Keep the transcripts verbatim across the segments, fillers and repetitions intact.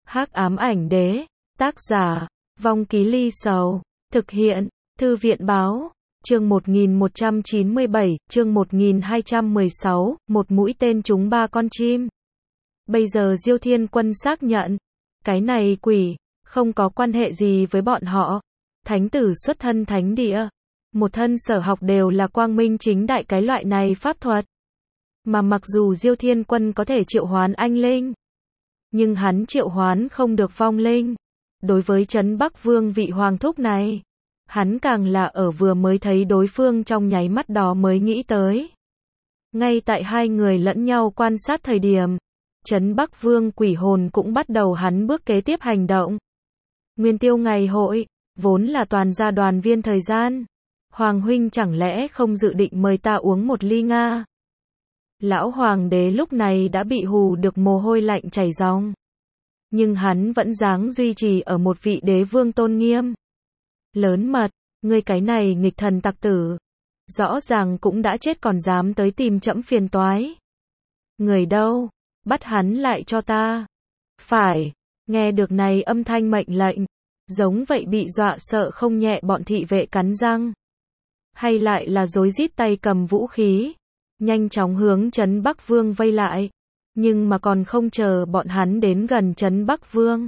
Hắc ám ảnh đế, tác giả, Vong Ký Ly Sầu, thực hiện, Thư viện báo, chương một nghìn một trăm chín mươi bảy, chương một nghìn hai trăm mười sáu, một mũi tên trúng ba con chim. Bây giờ Diêu Thiên Quân xác nhận, cái này quỷ, không có quan hệ gì với bọn họ. Thánh tử xuất thân thánh địa, một thân sở học đều là quang minh chính đại cái loại này pháp thuật. Mà mặc dù Diêu Thiên Quân có thể triệu hoán anh linh, nhưng hắn triệu hoán không được vong linh. Đối với Trấn Bắc Vương vị hoàng thúc này, hắn càng là ở vừa mới thấy đối phương trong nháy mắt đó mới nghĩ tới. Ngay tại hai người lẫn nhau quan sát thời điểm, Trấn Bắc Vương quỷ hồn cũng bắt đầu hắn bước kế tiếp hành động. Nguyên tiêu ngày hội, vốn là toàn gia đoàn viên thời gian. Hoàng huynh chẳng lẽ không dự định mời ta uống một ly Nga? Lão hoàng đế lúc này đã bị hù được mồ hôi lạnh chảy ròng. Nhưng hắn vẫn dáng duy trì ở một vị đế vương tôn nghiêm. Lớn mật, ngươi cái này nghịch thần tặc tử. Rõ ràng cũng đã chết còn dám tới tìm trẫm phiền toái. Người đâu? Bắt hắn lại cho ta. Phải, nghe được này âm thanh mệnh lệnh. Giống vậy bị dọa sợ không nhẹ bọn thị vệ cắn răng. Hay lại là rối rít tay cầm vũ khí. Nhanh chóng hướng Trấn Bắc Vương vây lại. Nhưng mà còn không chờ bọn hắn đến gần Trấn Bắc Vương.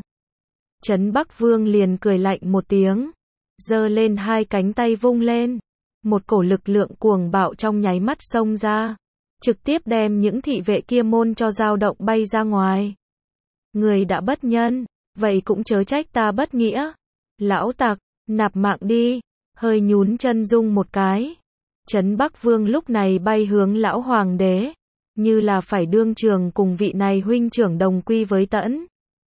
Trấn Bắc Vương liền cười lạnh một tiếng. Giơ lên hai cánh tay vung lên. Một cổ lực lượng cuồng bạo trong nháy mắt xông ra. Trực tiếp đem những thị vệ kia môn cho dao động bay ra ngoài. Người đã bất nhân, vậy cũng chớ trách ta bất nghĩa. Lão tặc, nạp mạng đi. Hơi nhún chân rung một cái. Trấn Bắc Vương lúc này bay hướng lão hoàng đế. Như là phải đương trường cùng vị này huynh trưởng đồng quy với tẫn.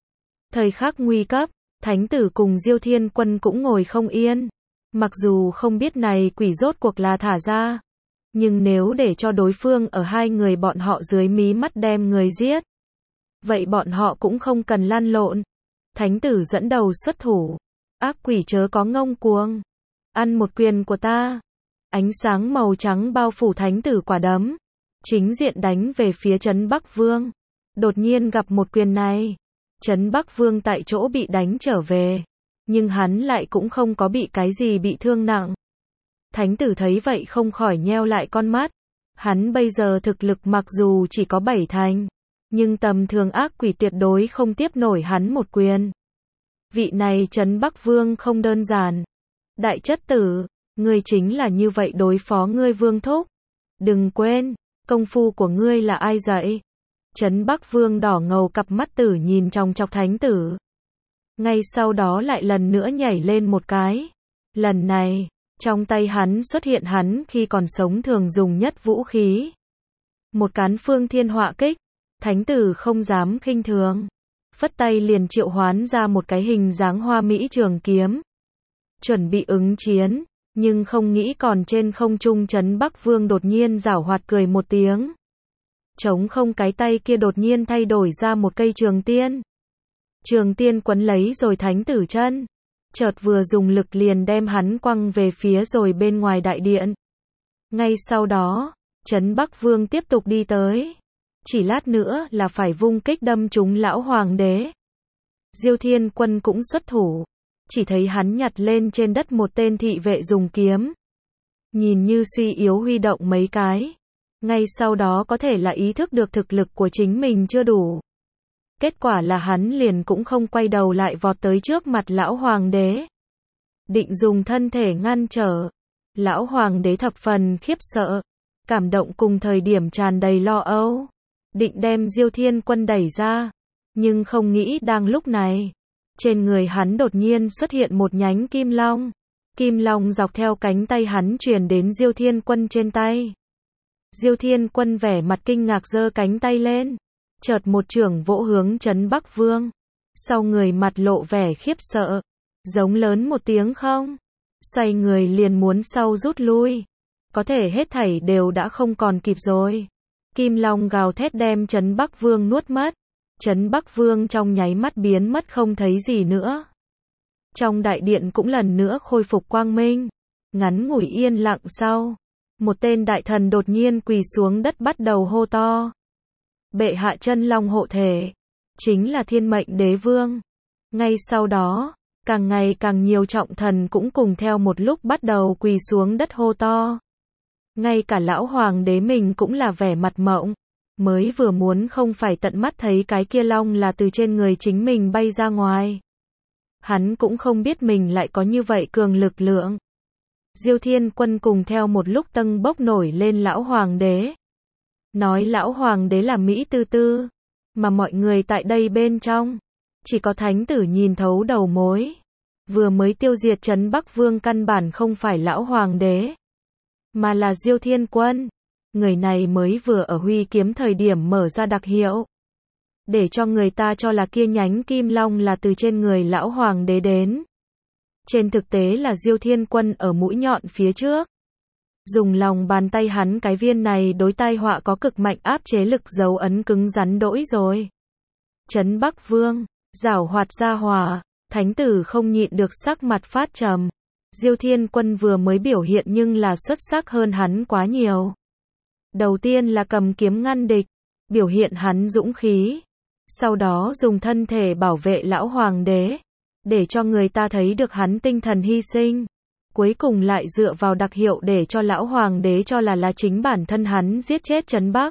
Thời khắc nguy cấp, thánh tử cùng Diêu Thiên Quân cũng ngồi không yên. Mặc dù không biết này quỷ rốt cuộc là thả ra. Nhưng nếu để cho đối phương ở hai người bọn họ dưới mí mắt đem người giết. Vậy bọn họ cũng không cần lăn lộn. Thánh tử dẫn đầu xuất thủ. Ác quỷ chớ có ngông cuồng. Ăn một quyền của ta. Ánh sáng màu trắng bao phủ thánh tử quả đấm. Chính diện đánh về phía Trấn Bắc Vương. Đột nhiên gặp một quyền này. Trấn Bắc Vương tại chỗ bị đánh trở về. Nhưng hắn lại cũng không có bị cái gì bị thương nặng. Thánh tử thấy vậy không khỏi nheo lại con mắt. Hắn bây giờ thực lực mặc dù chỉ có bảy thành. Nhưng tầm thường ác quỷ tuyệt đối không tiếp nổi hắn một quyền. Vị này Trấn Bắc Vương không đơn giản. Đại chất tử, ngươi chính là như vậy đối phó ngươi vương thúc. Đừng quên, công phu của ngươi là ai dạy? Trấn Bắc Vương đỏ ngầu cặp mắt tử nhìn trong chọc thánh tử. Ngay sau đó lại lần nữa nhảy lên một cái. Lần này, trong tay hắn xuất hiện hắn khi còn sống thường dùng nhất vũ khí. Một cán phương thiên họa kích. Thánh tử không dám khinh thường. Phất tay liền triệu hoán ra một cái hình dáng hoa mỹ trường kiếm. Chuẩn bị ứng chiến, nhưng không nghĩ còn trên không trung Trấn Bắc Vương đột nhiên giảo hoạt cười một tiếng. Trống không cái tay kia đột nhiên thay đổi ra một cây trường tiên. Trường tiên quấn lấy rồi thánh tử chân. Chợt vừa dùng lực liền đem hắn quăng về phía rồi bên ngoài đại điện. Ngay sau đó, Trấn Bắc Vương tiếp tục đi tới. Chỉ lát nữa là phải vung kích đâm trúng lão hoàng đế. Diêu Thiên Quân cũng xuất thủ. Chỉ thấy hắn nhặt lên trên đất một tên thị vệ dùng kiếm. Nhìn như suy yếu huy động mấy cái. Ngay sau đó có thể là ý thức được thực lực của chính mình chưa đủ. Kết quả là hắn liền cũng không quay đầu lại vọt tới trước mặt lão hoàng đế. Định dùng thân thể ngăn trở. Lão hoàng đế thập phần khiếp sợ. Cảm động cùng thời điểm tràn đầy lo âu. Định đem Diêu Thiên Quân đẩy ra. Nhưng không nghĩ đang lúc này. Trên người hắn đột nhiên xuất hiện một nhánh kim long. Kim long dọc theo cánh tay hắn truyền đến Diêu Thiên Quân trên tay. Diêu Thiên Quân vẻ mặt kinh ngạc giơ cánh tay lên. Chợt một chưởng vỗ hướng Trấn Bắc Vương. Sau người mặt lộ vẻ khiếp sợ. Giống lớn một tiếng không. Xoay người liền muốn sau rút lui. Có thể hết thảy đều đã không còn kịp rồi. Kim long gào thét đem Trấn Bắc Vương nuốt mất. Trấn Bắc Vương trong nháy mắt biến mất không thấy gì nữa. Trong đại điện cũng lần nữa khôi phục quang minh. Ngắn ngủi yên lặng sau. Một tên đại thần đột nhiên quỳ xuống đất bắt đầu hô to. Bệ hạ chân long hộ thể. chính là thiên mệnh đế vương. Ngay sau đó, càng ngày càng nhiều trọng thần cũng cùng theo một lúc bắt đầu quỳ xuống đất hô to. Ngay cả lão hoàng đế mình cũng là vẻ mặt mộng, mới vừa muốn không phải tận mắt thấy cái kia long là từ trên người chính mình bay ra ngoài. Hắn cũng không biết mình lại có như vậy cường lực lượng. Diêu Thiên Quân cùng theo một lúc tâng bốc nổi lên lão hoàng đế. Nói lão hoàng đế là Mỹ tư tư, mà mọi người tại đây bên trong, chỉ có thánh tử nhìn thấu đầu mối. Vừa mới tiêu diệt Trấn Bắc Vương căn bản không phải lão hoàng đế, mà là Diêu Thiên Quân. Người này mới vừa ở huy kiếm thời điểm mở ra đặc hiệu, để cho người ta cho là kia nhánh kim long là từ trên người lão hoàng đế đến. Trên thực tế là Diêu Thiên Quân ở mũi nhọn phía trước. Dùng lòng bàn tay hắn cái viên này đối tai họa có cực mạnh áp chế lực dấu ấn cứng rắn đỗi rồi. Trấn Bắc Vương, giảo hoạt ra hỏa, thánh tử không nhịn được sắc mặt phát trầm. Diêu Thiên Quân vừa mới biểu hiện nhưng là xuất sắc hơn hắn quá nhiều. Đầu tiên là cầm kiếm ngăn địch, biểu hiện hắn dũng khí. Sau đó dùng thân thể bảo vệ lão hoàng đế, để cho người ta thấy được hắn tinh thần hy sinh. Cuối cùng lại dựa vào đặc hiệu để cho lão hoàng đế cho là là chính bản thân hắn giết chết Trấn Bắc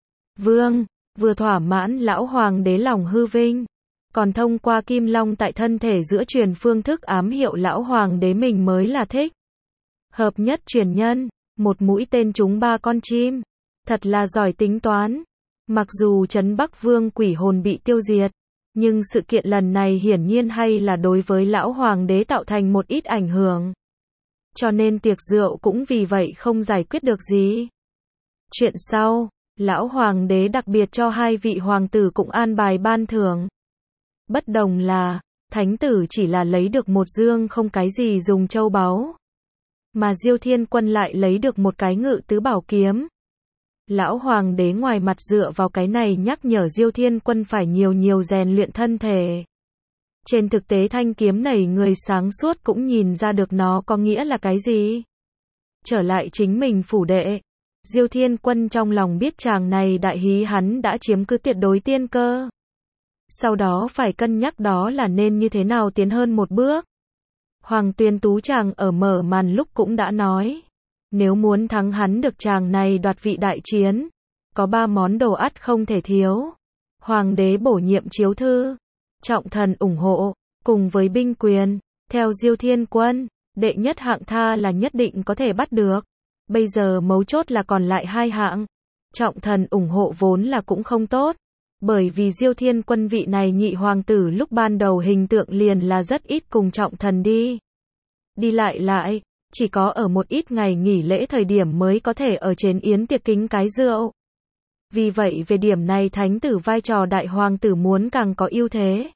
Vương, vừa thỏa mãn lão hoàng đế lòng hư vinh, còn thông qua kim long tại thân thể giữa truyền phương thức ám hiệu lão hoàng đế mình mới là thích hợp nhất truyền nhân, một mũi tên trúng ba con chim, thật là giỏi tính toán. Mặc dù Trấn Bắc Vương quỷ hồn bị tiêu diệt, nhưng sự kiện lần này hiển nhiên hay là đối với lão hoàng đế tạo thành một ít ảnh hưởng. Cho nên tiệc rượu cũng vì vậy không giải quyết được gì. Chuyện sau, lão hoàng đế đặc biệt cho hai vị hoàng tử cũng an bài ban thưởng. Bất đồng là, thánh tử chỉ là lấy được một dương không cái gì dùng châu báu, mà Diêu Thiên Quân lại lấy được một cái ngự tứ bảo kiếm. Lão hoàng đế ngoài mặt dựa vào cái này nhắc nhở Diêu Thiên Quân phải nhiều nhiều rèn luyện thân thể. Trên thực tế thanh kiếm này người sáng suốt cũng nhìn ra được nó có nghĩa là cái gì. Trở lại chính mình phủ đệ, Diêu Thiên Quân trong lòng biết chàng này đại hí hắn đã chiếm cứ tuyệt đối tiên cơ. Sau đó phải cân nhắc đó là nên như thế nào tiến hơn một bước. Hoàng Tuyên Tú chàng ở mở màn lúc cũng đã nói, nếu muốn thắng hắn được chàng này đoạt vị đại chiến, có ba món đồ ắt không thể thiếu. Hoàng đế bổ nhiệm chiếu thư, trọng thần ủng hộ, cùng với binh quyền. Theo Diêu Thiên Quân, đệ nhất hạng tha là nhất định có thể bắt được. Bây giờ mấu chốt là còn lại hai hạng. Trọng thần ủng hộ vốn là cũng không tốt, bởi vì Diêu Thiên Quân vị này nhị hoàng tử lúc ban đầu hình tượng liền là rất ít cùng trọng thần đi. Đi lại lại, chỉ có ở một ít ngày nghỉ lễ thời điểm mới có thể ở trên yến tiệc kính cái rượu. Vì vậy về điểm này thánh tử vai trò đại hoàng tử muốn càng có ưu thế.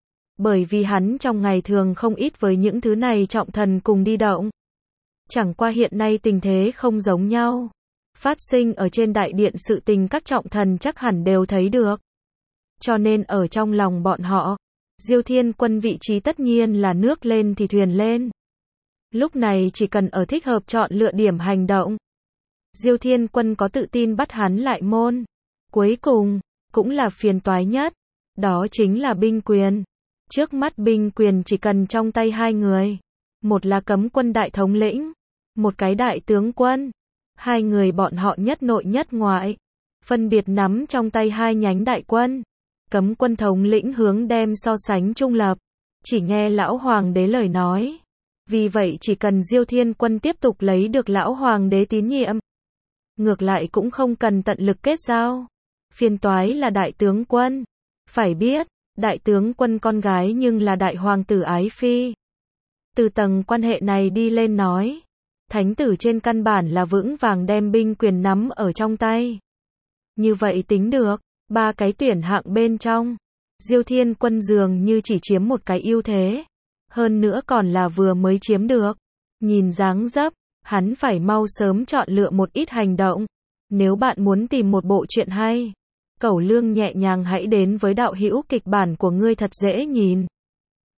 Bởi vì hắn trong ngày thường không ít với những thứ này trọng thần cùng đi động. Chẳng qua hiện nay tình thế không giống nhau. Phát sinh ở trên đại điện sự tình các trọng thần chắc hẳn đều thấy được. Cho nên ở trong lòng bọn họ, Diêu Thiên Quân vị trí tất nhiên là nước lên thì thuyền lên. Lúc này chỉ cần ở thích hợp chọn lựa điểm hành động. Diêu Thiên Quân có tự tin bắt hắn lại môn. Cuối cùng, cũng là phiền toái nhất, đó chính là binh quyền. Trước mắt binh quyền chỉ cần trong tay hai người. Một là cấm quân đại thống lĩnh, một cái đại tướng quân. Hai người bọn họ nhất nội nhất ngoại, phân biệt nắm trong tay hai nhánh đại quân. Cấm quân thống lĩnh hướng đem so sánh trung lập, chỉ nghe lão hoàng đế lời nói. Vì vậy chỉ cần Diêu Thiên Quân tiếp tục lấy được lão hoàng đế tín nhiệm, ngược lại cũng không cần tận lực kết giao. Phiền toái là đại tướng quân. Phải biết, đại tướng quân con gái nhưng là đại hoàng tử ái phi. Từ tầng quan hệ này đi lên nói, thánh tử trên căn bản là vững vàng đem binh quyền nắm ở trong tay. Như vậy tính được, ba cái tuyển hạng bên trong, Diêu Thiên Quân dường như chỉ chiếm một cái ưu thế. Hơn nữa còn là vừa mới chiếm được. Nhìn dáng dấp, hắn phải mau sớm chọn lựa một ít hành động. Nếu bạn muốn tìm một bộ truyện hay, Cẩu Lương nhẹ nhàng hãy đến với đạo hữu kịch bản của ngươi thật dễ nhìn.